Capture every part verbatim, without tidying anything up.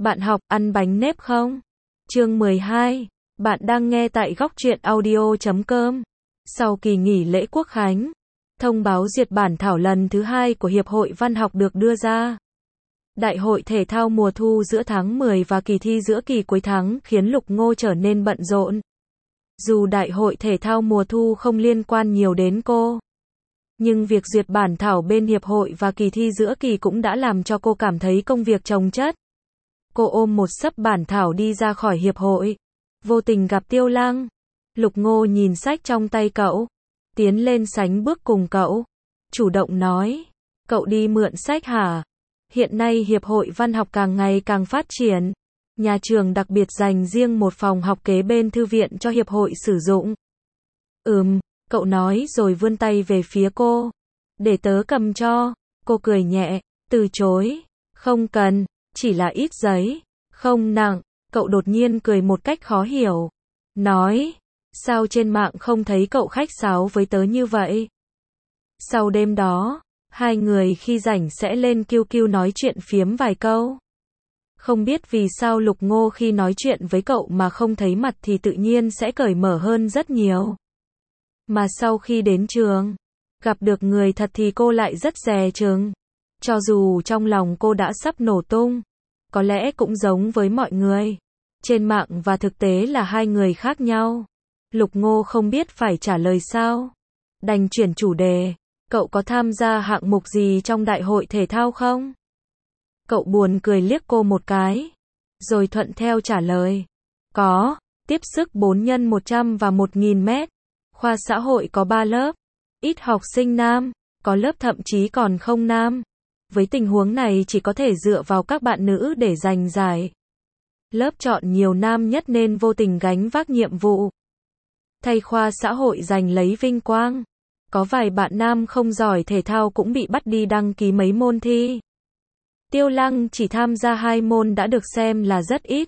Bạn học ăn bánh nếp không? Chương mười hai. Bạn đang nghe tại góc truyện audio chấm com. Sau kỳ nghỉ lễ Quốc khánh, thông báo duyệt bản thảo lần thứ hai của Hiệp hội Văn học được đưa ra. Đại hội thể thao mùa thu giữa tháng mười và kỳ thi giữa kỳ cuối tháng khiến Lục Ngô trở nên bận rộn. Dù đại hội thể thao mùa thu không liên quan nhiều đến cô, nhưng việc duyệt bản thảo bên hiệp hội và kỳ thi giữa kỳ cũng đã làm cho cô cảm thấy công việc chồng chất. Cô ôm một xấp bản thảo đi ra khỏi hiệp hội, vô tình gặp Tiêu Lăng. Lục Ngô nhìn sách trong tay cậu, tiến lên sánh bước cùng cậu, chủ động nói, cậu đi mượn sách hả? Hiện nay hiệp hội văn học càng ngày càng phát triển, nhà trường đặc biệt dành riêng một phòng học kế bên thư viện cho hiệp hội sử dụng. Ừm, cậu nói rồi vươn tay về phía cô, để tớ cầm cho. Cô cười nhẹ, từ chối, không cần, chỉ là ít giấy, không nặng. Cậu đột nhiên cười một cách khó hiểu, nói, sao trên mạng không thấy cậu khách sáo với tớ như vậy? Sau đêm đó, hai người khi rảnh sẽ lên quy quy nói chuyện phiếm vài câu. Không biết vì sao Lục Ngô khi nói chuyện với cậu mà không thấy mặt thì tự nhiên sẽ cởi mở hơn rất nhiều. Mà sau khi đến trường, gặp được người thật thì cô lại rất dè chừng. Cho dù trong lòng cô đã sắp nổ tung, có lẽ cũng giống với mọi người, trên mạng và thực tế là hai người khác nhau. Lục Ngô không biết phải trả lời sao, đành chuyển chủ đề, cậu có tham gia hạng mục gì trong đại hội thể thao không? Cậu buồn cười liếc cô một cái, rồi thuận theo trả lời, có, tiếp sức bốn nhân một trăm và một nghìn mét, khoa xã hội có ba lớp, ít học sinh nam, có lớp thậm chí còn không nam. Với tình huống này chỉ có thể dựa vào các bạn nữ để giành giải. Lớp chọn nhiều nam nhất nên vô tình gánh vác nhiệm vụ, thay khoa xã hội giành lấy vinh quang. Có vài bạn nam không giỏi thể thao cũng bị bắt đi đăng ký mấy môn thi. Tiêu Lăng chỉ tham gia hai môn đã được xem là rất ít.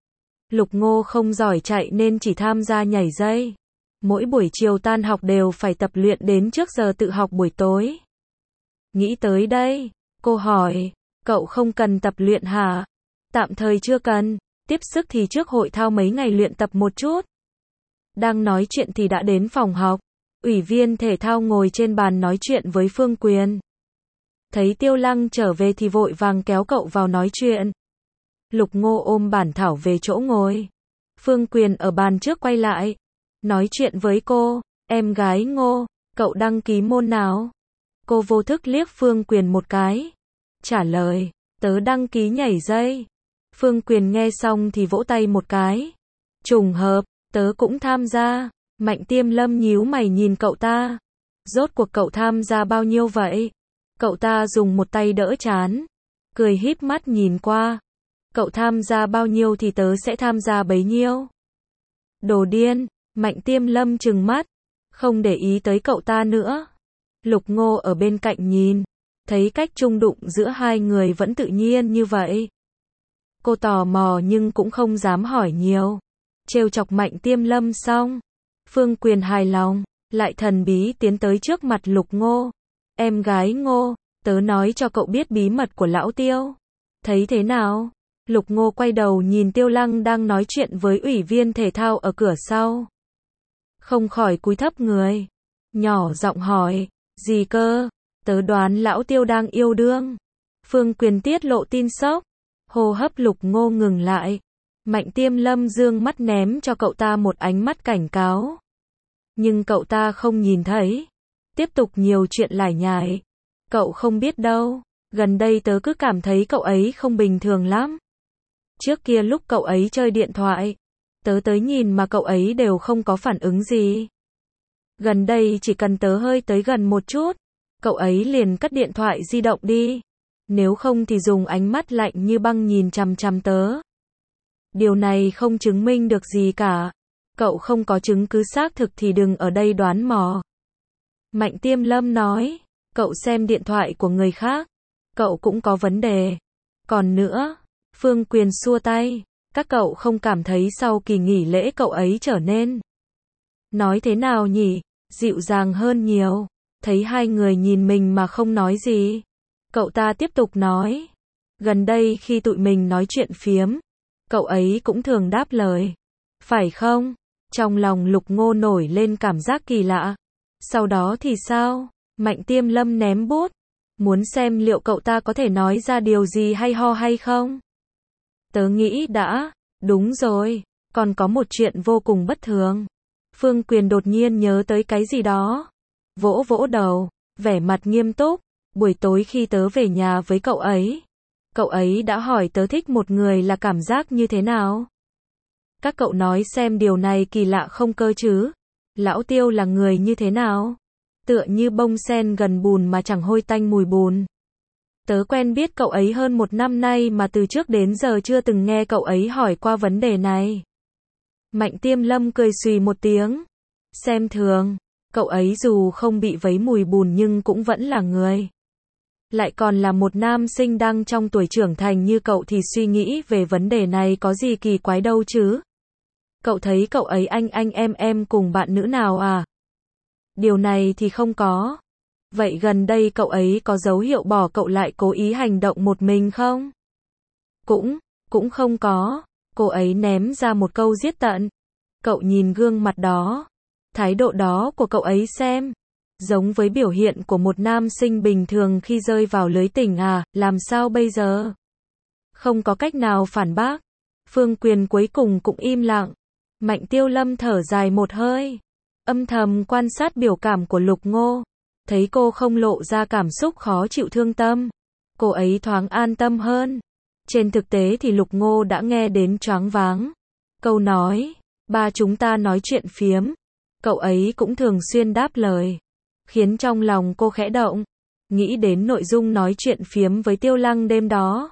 Lục Ngô không giỏi chạy nên chỉ tham gia nhảy dây. Mỗi buổi chiều tan học đều phải tập luyện đến trước giờ tự học buổi tối. Nghĩ tới đây, cô hỏi, cậu không cần tập luyện hả? Tạm thời chưa cần, tiếp sức thì trước hội thao mấy ngày luyện tập một chút. Đang nói chuyện thì đã đến phòng học, ủy viên thể thao ngồi trên bàn nói chuyện với Phương Quyền. Thấy Tiêu Lăng trở về thì vội vàng kéo cậu vào nói chuyện. Lục Ngô ôm bản thảo về chỗ ngồi. Phương Quyền ở bàn trước quay lại, nói chuyện với cô, em gái Ngô, cậu đăng ký môn nào? Cô vô thức liếc Phương Quyền một cái, trả lời, tớ đăng ký nhảy dây. Phương Quyền nghe xong thì vỗ tay một cái, trùng hợp, tớ cũng tham gia. Mạnh Tiêm Lâm nhíu mày nhìn cậu ta, rốt cuộc cậu tham gia bao nhiêu vậy? Cậu ta dùng một tay đỡ trán, cười híp mắt nhìn qua, cậu tham gia bao nhiêu thì tớ sẽ tham gia bấy nhiêu. Đồ điên, Mạnh Tiêm Lâm trừng mắt, không để ý tới cậu ta nữa. Lục Ngô ở bên cạnh nhìn, thấy cách chung đụng giữa hai người vẫn tự nhiên như vậy. Cô tò mò nhưng cũng không dám hỏi nhiều. Trêu chọc Mạnh Tiêm Lâm xong, Phương Quyền hài lòng, lại thần bí tiến tới trước mặt Lục Ngô. Em gái Ngô, tớ nói cho cậu biết bí mật của lão Tiêu. Thấy thế nào? Lục Ngô quay đầu nhìn Tiêu Lăng đang nói chuyện với ủy viên thể thao ở cửa sau. Không khỏi cúi thấp người, nhỏ giọng hỏi, gì cơ? Tớ đoán lão Tiêu đang yêu đương. Phương Quyền tiết lộ tin sốc, hô hấp Lục Ngô ngừng lại. Mạnh Tiêm Lâm dương mắt ném cho cậu ta một ánh mắt cảnh cáo. Nhưng cậu ta không nhìn thấy, tiếp tục nhiều chuyện lải nhải. Cậu không biết đâu, gần đây tớ cứ cảm thấy cậu ấy không bình thường lắm. Trước kia lúc cậu ấy chơi điện thoại, tớ tới nhìn mà cậu ấy đều không có phản ứng gì. Gần đây chỉ cần tớ hơi tới gần một chút, cậu ấy liền cất điện thoại di động đi. Nếu không thì dùng ánh mắt lạnh như băng nhìn chằm chằm tớ. Điều này không chứng minh được gì cả. Cậu không có chứng cứ xác thực thì đừng ở đây đoán mò. Mạnh Tiêm Lâm nói, cậu xem điện thoại của người khác, cậu cũng có vấn đề. Còn nữa, Phương Quyền xua tay, các cậu không cảm thấy sau kỳ nghỉ lễ cậu ấy trở nên, nói thế nào nhỉ, dịu dàng hơn nhiều. Thấy hai người nhìn mình mà không nói gì, cậu ta tiếp tục nói, Gần đây khi tụi mình nói chuyện phiếm, cậu ấy cũng thường đáp lời. Phải không? Trong lòng Lục Ngô nổi lên cảm giác kỳ lạ. Sau đó thì sao? Mạnh Tiêm Lâm ném bút. Muốn xem liệu cậu ta có thể nói ra điều gì hay ho hay không? Tớ nghĩ đã. Đúng rồi. Còn có một chuyện vô cùng bất thường. Phương Quyền đột nhiên nhớ tới cái gì đó. Vỗ vỗ đầu. Vẻ mặt nghiêm túc. Buổi tối khi tớ về nhà với cậu ấy, cậu ấy đã hỏi tớ thích một người là cảm giác như thế nào. Các cậu nói xem điều này kỳ lạ không cơ chứ? Lão Tiêu là người như thế nào? Tựa như bông sen gần bùn mà chẳng hôi tanh mùi bùn. Tớ quen biết cậu ấy hơn một năm nay mà từ trước đến giờ chưa từng nghe cậu ấy hỏi qua vấn đề này. Mạnh Tiêm Lâm cười xùy một tiếng. Xem thường, cậu ấy dù không bị vấy mùi bùn nhưng cũng vẫn là người. Lại còn là một nam sinh đang trong tuổi trưởng thành như cậu thì suy nghĩ về vấn đề này có gì kỳ quái đâu chứ? Cậu thấy cậu ấy anh anh em em cùng bạn nữ nào à? Điều này thì không có. Vậy gần đây cậu ấy có dấu hiệu bỏ cậu lại cố ý hành động một mình không? Cũng, cũng không có. Cô ấy ném ra một câu giết tận. Cậu nhìn gương mặt đó, thái độ đó của cậu ấy xem. Giống với biểu hiện của một nam sinh bình thường khi rơi vào lưới tình à, làm sao bây giờ? Không có cách nào phản bác. Phương Quyền cuối cùng cũng im lặng. Mạnh Tiêu Lâm thở dài một hơi. Âm thầm quan sát biểu cảm của Lục Ngô. Thấy cô không lộ ra cảm xúc khó chịu thương tâm. Cô ấy thoáng an tâm hơn. Trên thực tế thì Lục Ngô đã nghe đến choáng váng. Câu nói, ba chúng ta nói chuyện phiếm. Cậu ấy cũng thường xuyên đáp lời. Khiến trong lòng cô khẽ động. Nghĩ đến nội dung nói chuyện phiếm với Tiêu Lăng đêm đó.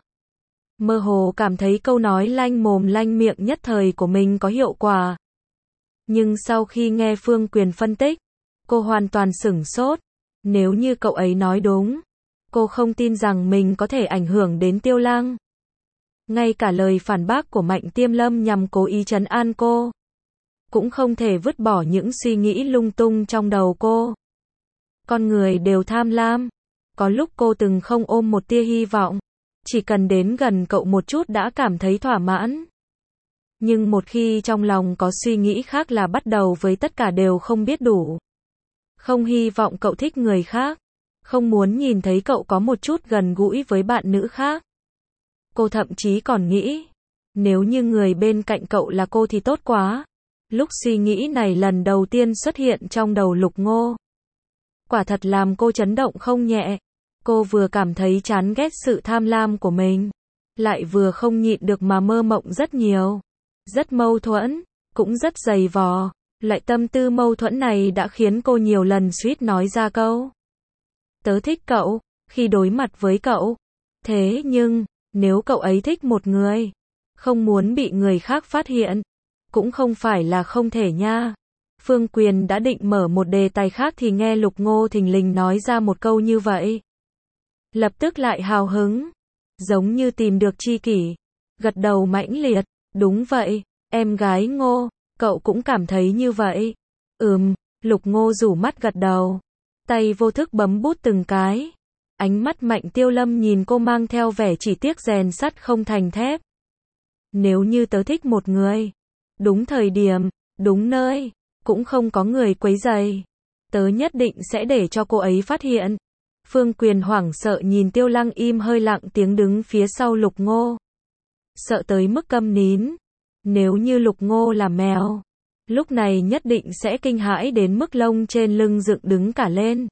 Mơ hồ cảm thấy câu nói lanh mồm lanh miệng nhất thời của mình có hiệu quả. Nhưng sau khi nghe Phương Quyền phân tích, cô hoàn toàn sửng sốt. Nếu như cậu ấy nói đúng, cô không tin rằng mình có thể ảnh hưởng đến Tiêu Lăng. Ngay cả lời phản bác của Mạnh Tiêm Lâm nhằm cố ý trấn an cô, cũng không thể vứt bỏ những suy nghĩ lung tung trong đầu cô. Con người đều tham lam. Có lúc cô từng không ôm một tia hy vọng. Chỉ cần đến gần cậu một chút đã cảm thấy thỏa mãn. Nhưng một khi trong lòng có suy nghĩ khác là bắt đầu với tất cả đều không biết đủ. Không hy vọng cậu thích người khác. Không muốn nhìn thấy cậu có một chút gần gũi với bạn nữ khác. Cô thậm chí còn nghĩ, nếu như người bên cạnh cậu là cô thì tốt quá. Lúc suy nghĩ này lần đầu tiên xuất hiện trong đầu Lục Ngô. Quả thật làm cô chấn động không nhẹ. Cô vừa cảm thấy chán ghét sự tham lam của mình, lại vừa không nhịn được mà mơ mộng rất nhiều. Rất mâu thuẫn, cũng rất dày vò. Loại tâm tư mâu thuẫn này đã khiến cô nhiều lần suýt nói ra câu tớ thích cậu, khi đối mặt với cậu. Thế nhưng, nếu cậu ấy thích một người, không muốn bị người khác phát hiện, cũng không phải là không thể nha. Phương Quyền đã định mở một đề tài khác thì nghe Lục Ngô thình lình nói ra một câu như vậy. Lập tức lại hào hứng, giống như tìm được tri kỷ, gật đầu mãnh liệt, đúng vậy, em gái Ngô, cậu cũng cảm thấy như vậy. Ừm, Lục Ngô rủ mắt gật đầu, tay vô thức bấm bút từng cái. Ánh mắt Mạnh Tiêu Lâm nhìn cô mang theo vẻ chỉ tiếc rèn sắt không thành thép. Nếu như tớ thích một người, đúng thời điểm, đúng nơi, cũng không có người quấy rầy, tớ nhất định sẽ để cho cô ấy phát hiện. Phương Quyền hoảng sợ nhìn Tiêu Lăng im hơi lặng tiếng đứng phía sau Lục Ngô. Sợ tới mức câm nín. Nếu như Lục Ngô là mèo, lúc này nhất định sẽ kinh hãi đến mức lông trên lưng dựng đứng cả lên.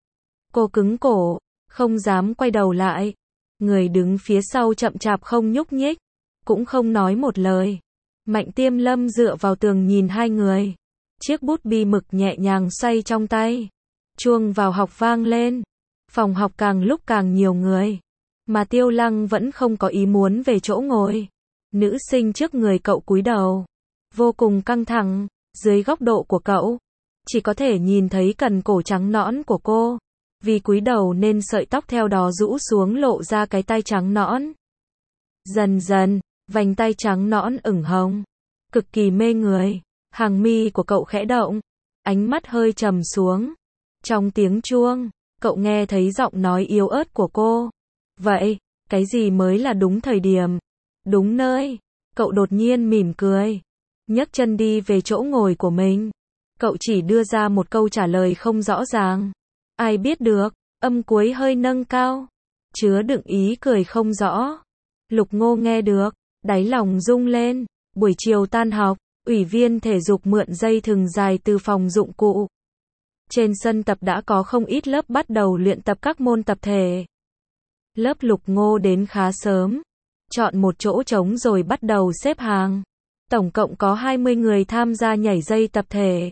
Cô cứng cổ, không dám quay đầu lại. Người đứng phía sau chậm chạp không nhúc nhích, cũng không nói một lời. Mạnh Tiêm Lâm dựa vào tường nhìn hai người. Chiếc bút bi mực nhẹ nhàng xoay trong tay. Chuông vào học vang lên. Phòng học càng lúc càng nhiều người. Mà Tiêu Lăng vẫn không có ý muốn về chỗ ngồi. Nữ sinh trước người cậu cúi đầu. Vô cùng căng thẳng. Dưới góc độ của cậu, chỉ có thể nhìn thấy cằm cổ trắng nõn của cô. Vì cúi đầu nên sợi tóc theo đó rũ xuống lộ ra cái tay trắng nõn. Dần dần, vành tay trắng nõn ửng hồng. Cực kỳ mê người. Hàng mi của cậu khẽ động. Ánh mắt hơi trầm xuống. Trong tiếng chuông, cậu nghe thấy giọng nói yếu ớt của cô. Vậy, Cái gì mới là đúng thời điểm, đúng nơi. Cậu đột nhiên mỉm cười, nhấc chân đi về chỗ ngồi của mình. Cậu chỉ đưa ra một câu trả lời không rõ ràng. Ai biết được, âm cuối hơi nâng cao, chứa đựng ý cười không rõ. Lục Ngô nghe được, đáy lòng rung lên. Buổi chiều tan học, ủy viên thể dục mượn dây thừng dài từ phòng dụng cụ. Trên sân tập đã có không ít lớp bắt đầu luyện tập các môn tập thể. Lớp Lục Ngô đến khá sớm, chọn một chỗ trống rồi bắt đầu xếp hàng. Tổng cộng có hai mươi người tham gia nhảy dây tập thể.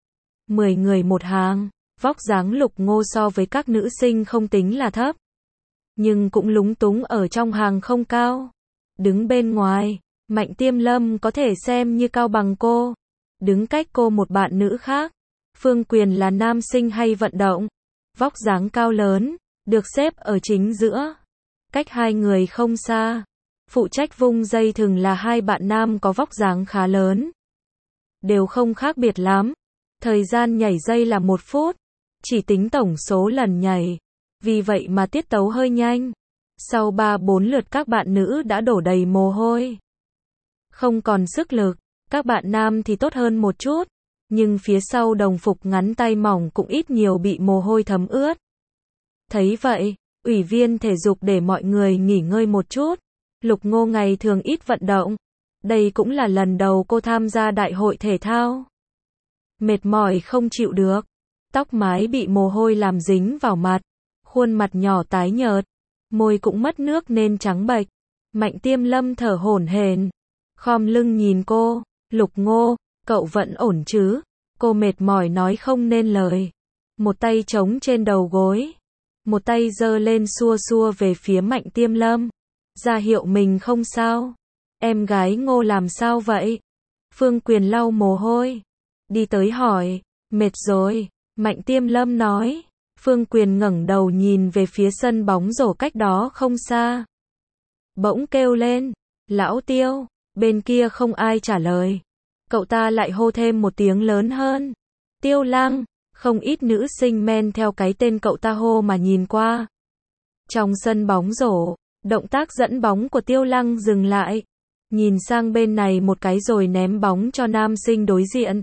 mười người một hàng, vóc dáng Lục Ngô so với các nữ sinh không tính là thấp, nhưng cũng lúng túng ở trong hàng không cao. Đứng bên ngoài, Mạnh Tiêm Lâm có thể xem như cao bằng cô. Đứng cách cô một bạn nữ khác. Phương Quyền là nam sinh hay vận động, vóc dáng cao lớn, được xếp ở chính giữa. Cách hai người không xa, phụ trách vung dây thừng là hai bạn nam có vóc dáng khá lớn. Đều không khác biệt lắm. Thời gian nhảy dây là một phút, chỉ tính tổng số lần nhảy. Vì vậy mà tiết tấu hơi nhanh. Sau ba bốn lượt các bạn nữ đã đổ đầy mồ hôi, không còn sức lực. Các bạn nam thì tốt hơn một chút, nhưng phía sau đồng phục ngắn tay mỏng cũng ít nhiều bị mồ hôi thấm ướt. Thấy vậy, ủy viên thể dục để mọi người nghỉ ngơi một chút. Lục Ngô ngày thường ít vận động. Đây cũng là lần đầu cô tham gia đại hội thể thao. Mệt mỏi không chịu được. Tóc mái bị mồ hôi làm dính vào mặt. Khuôn mặt nhỏ tái nhợt. Môi cũng mất nước nên trắng bệch. Mạnh Tiêm Lâm thở hổn hển, khom lưng nhìn cô. Lục Ngô, cậu vẫn ổn chứ? Cô mệt mỏi nói không nên lời. Một tay chống trên đầu gối, một tay giơ lên xua xua về phía Mạnh Tiêm Lâm, ra hiệu mình không sao. Em gái Ngô làm sao vậy? Phương Quyền lau mồ hôi, đi tới hỏi. Mệt rồi, Mạnh Tiêm Lâm nói. Phương Quyền ngẩng đầu nhìn về phía sân bóng rổ cách đó không xa. Bỗng kêu lên, Lão Tiêu. Bên kia không ai trả lời. Cậu ta lại hô thêm một tiếng lớn hơn. Tiêu Lăng. Không ít nữ sinh men theo cái tên cậu ta hô mà nhìn qua. Trong sân bóng rổ, động tác dẫn bóng của Tiêu Lăng dừng lại. Nhìn sang bên này một cái rồi ném bóng cho nam sinh đối diện.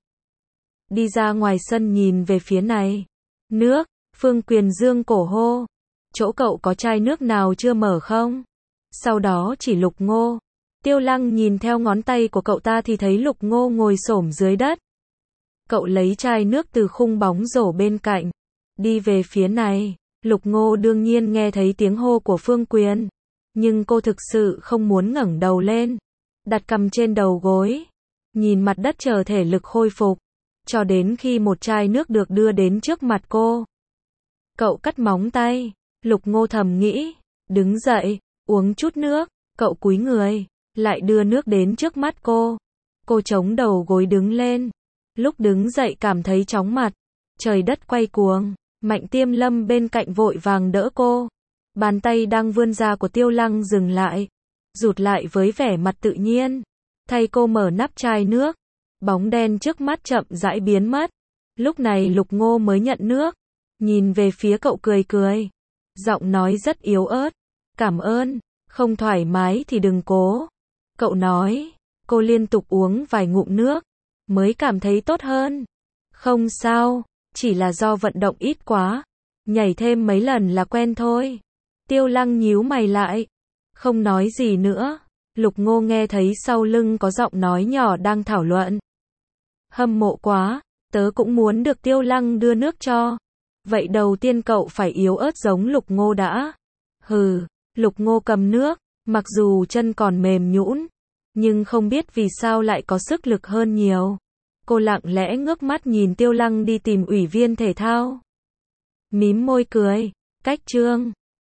Đi ra ngoài sân nhìn về phía này. Nước. Phương Quyền dương cổ hô. Chỗ cậu có chai nước nào chưa mở không? Sau đó chỉ Lục Ngô. Tiêu Lăng nhìn theo ngón tay của cậu ta thì thấy Lục Ngô ngồi xổm dưới đất. Cậu lấy chai nước từ khung bóng rổ bên cạnh, đi về phía này. Lục Ngô đương nhiên nghe thấy tiếng hô của Phương Quyền, nhưng cô thực sự không muốn ngẩng đầu lên, đặt cằm trên đầu gối, nhìn mặt đất chờ thể lực khôi phục, cho đến khi một chai nước được đưa đến trước mặt cô. Cậu cắt móng tay, Lục Ngô thầm nghĩ, đứng dậy, uống chút nước. Cậu cúi người, lại đưa nước đến trước mắt cô. Cô chống đầu gối đứng lên. Lúc đứng dậy cảm thấy chóng mặt, trời đất quay cuồng. Mạnh Tiêm Lâm bên cạnh vội vàng đỡ cô. Bàn tay đang vươn ra của Tiêu Lăng dừng lại, rụt lại với vẻ mặt tự nhiên. Thay cô mở nắp chai nước. Bóng đen trước mắt chậm rãi biến mất. Lúc này Lục Ngô mới nhận nước, nhìn về phía cậu cười cười, giọng nói rất yếu ớt. Cảm ơn, không thoải mái thì đừng cố. Cậu nói. Cô liên tục uống vài ngụm nước, mới cảm thấy tốt hơn. Không sao, chỉ là do vận động ít quá. Nhảy thêm mấy lần là quen thôi. Tiêu Lăng nhíu mày lại, không nói gì nữa. Lục Ngô nghe thấy sau lưng có giọng nói nhỏ đang thảo luận. Hâm mộ quá, tớ cũng muốn được Tiêu Lăng đưa nước cho. Vậy đầu tiên cậu phải yếu ớt giống Lục Ngô đã. Hừ, Lục Ngô cầm nước, mặc dù chân còn mềm nhũn, nhưng không biết vì sao lại có sức lực hơn nhiều. Cô lặng lẽ ngước mắt nhìn Tiêu Lăng đi tìm ủy viên thể thao. Mím môi cười, cách chương.